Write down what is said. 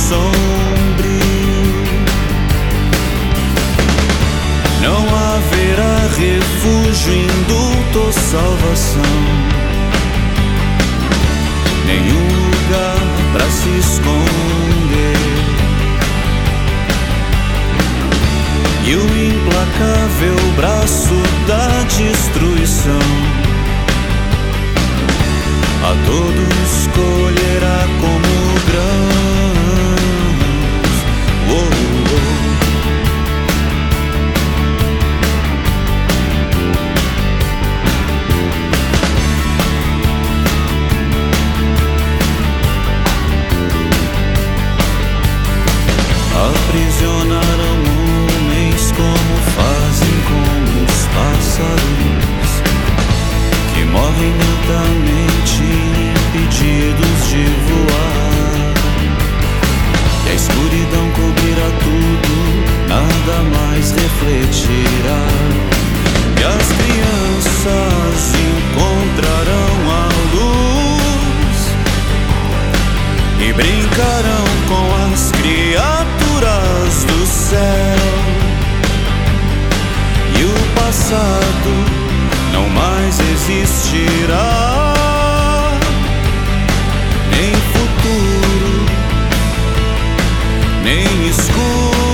sombrio. Não haverá refúgio, indulto ou salvação, nenhum lugar pra se esconder. E o implacável braço da destruição a todos colherá como grãos. Oh, aprisionaram homens como fazem com os pássaros que morrem lentamente, impedidos de voar. E a escuridão cobrirá tudo, nada mais refletirá. E as crianças encontrarão a luz e brincarão com as criaturas do céu. E o passado não mais existirá, nem futuro, nem escuro.